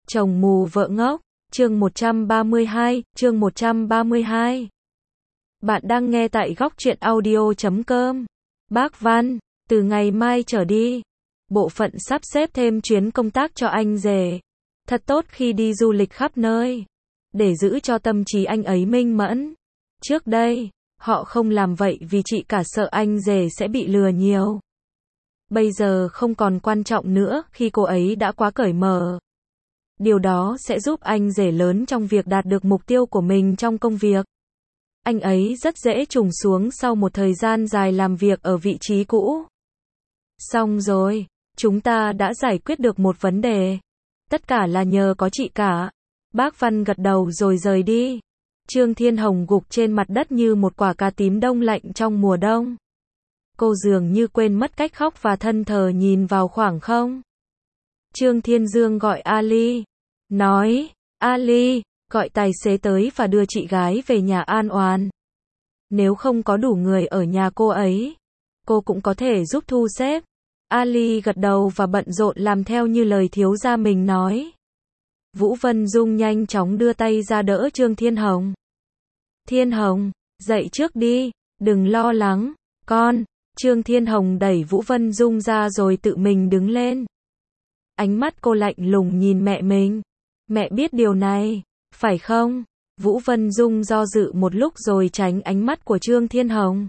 Chồng mù vợ ngốc, chương 132. Bạn đang nghe tại góc truyện audio.com. Bác Văn, từ ngày mai trở đi, bộ phận sắp xếp thêm chuyến công tác cho anh rể. Thật tốt khi đi du lịch khắp nơi, để giữ cho tâm trí anh ấy minh mẫn. Trước đây, họ không làm vậy vì chị cả sợ anh rể sẽ bị lừa nhiều. Bây giờ không còn quan trọng nữa khi cô ấy đã quá cởi mở. Điều đó sẽ giúp anh rể lớn trong việc đạt được mục tiêu của mình trong công việc. Anh ấy rất dễ trùng xuống sau một thời gian dài làm việc ở vị trí cũ. Xong rồi, chúng ta đã giải quyết được một vấn đề. Tất cả là nhờ có chị cả. Bác Văn gật đầu rồi rời đi. Trương Thiên Hồng gục trên mặt đất như một quả cà tím đông lạnh trong mùa đông. Cô dường như quên mất cách khóc và thân thờ nhìn vào khoảng không. Trương Thiên Dương gọi Ali. Nói, Ali, gọi tài xế tới và đưa chị gái về nhà an oan. Nếu không có đủ người ở nhà cô ấy, cô cũng có thể giúp thu xếp. Ali gật đầu và bận rộn làm theo như lời thiếu gia mình nói. Vũ Vân Dung nhanh chóng đưa tay ra đỡ Trương Thiên Hồng. Thiên Hồng, dậy trước đi, đừng lo lắng, con. Trương Thiên Hồng đẩy Vũ Vân Dung ra rồi tự mình đứng lên. Ánh mắt cô lạnh lùng nhìn mẹ mình. Mẹ biết điều này, phải không? Vũ Vân Dung do dự một lúc rồi tránh ánh mắt của Trương Thiên Hồng.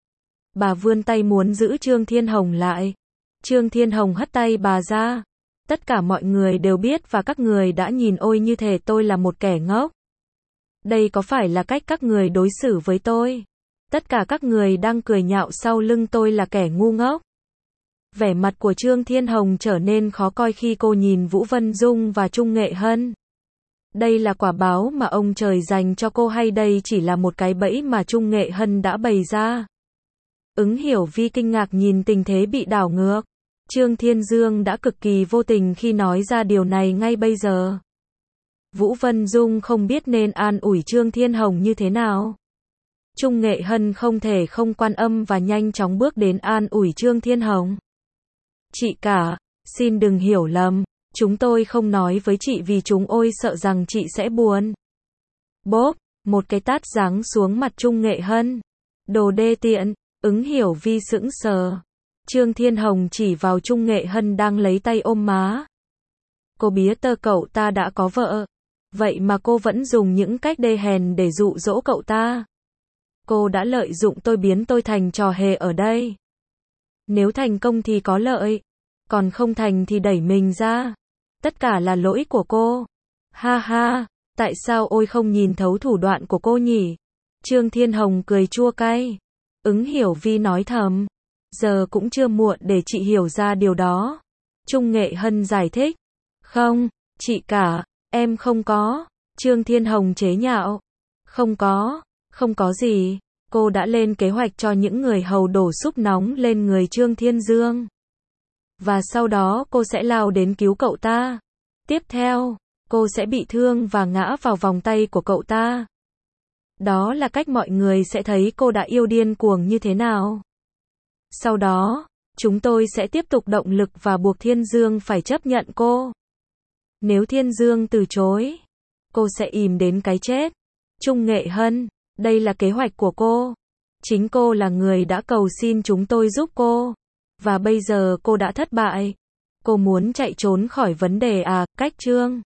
Bà vươn tay muốn giữ Trương Thiên Hồng lại. Trương Thiên Hồng hất tay bà ra. Tất cả mọi người đều biết và các người đã nhìn ôi như thể tôi là một kẻ ngốc. Đây có phải là cách các người đối xử với tôi? Tất cả các người đang cười nhạo sau lưng tôi là kẻ ngu ngốc. Vẻ mặt của Trương Thiên Hồng trở nên khó coi khi cô nhìn Vũ Vân Dung và Trung Nghệ Hân. Đây là quả báo mà ông trời dành cho cô hay đây chỉ là một cái bẫy mà Trung Nghệ Hân đã bày ra? Ứng Hiểu Vi kinh ngạc nhìn tình thế bị đảo ngược. Trương Thiên Dương đã cực kỳ vô tình khi nói ra điều này ngay bây giờ. Vũ Vân Dung không biết nên an ủi Trương Thiên Hồng như thế nào. Trung Nghệ Hân không thể không quan âm và nhanh chóng bước đến an ủi Trương Thiên Hồng. Chị cả, xin đừng hiểu lầm, chúng tôi không nói với chị vì chúng ôi sợ rằng chị sẽ buồn. Bốp, một cái tát giáng xuống mặt Trung Nghệ Hân. Đồ đê tiện, Ứng Hiểu Vi sững sờ. Trương Thiên Hồng chỉ vào Trung Nghệ Hân đang lấy tay ôm má. Cô bía tơ cậu ta đã có vợ. Vậy mà cô vẫn dùng những cách đê hèn để dụ dỗ cậu ta. Cô đã lợi dụng tôi biến tôi thành trò hề ở đây. Nếu thành công thì có lợi, còn không thành thì đẩy mình ra. Tất cả là lỗi của cô. Ha ha, tại sao ôi không nhìn thấu thủ đoạn của cô nhỉ? Trương Thiên Hồng cười chua cay. Ứng Hiểu Vi nói thầm. Giờ cũng chưa muộn để chị hiểu ra điều đó. Trung Nghệ Hân giải thích. Không, chị cả, em không có. Trương Thiên Hồng chế nhạo. Không có gì. Cô đã lên kế hoạch cho những người hầu đổ súp nóng lên người Trương Thiên Dương. Và sau đó cô sẽ lao đến cứu cậu ta. Tiếp theo, cô sẽ bị thương và ngã vào vòng tay của cậu ta. Đó là cách mọi người sẽ thấy cô đã yêu điên cuồng như thế nào. Sau đó, chúng tôi sẽ tiếp tục động lực và buộc Thiên Dương phải chấp nhận cô. Nếu Thiên Dương từ chối, cô sẽ ìm đến cái chết. Trung Nghệ Hân, đây là kế hoạch của cô. Chính cô là người đã cầu xin chúng tôi giúp cô. Và bây giờ cô đã thất bại. Cô muốn chạy trốn khỏi vấn đề à, cách Trương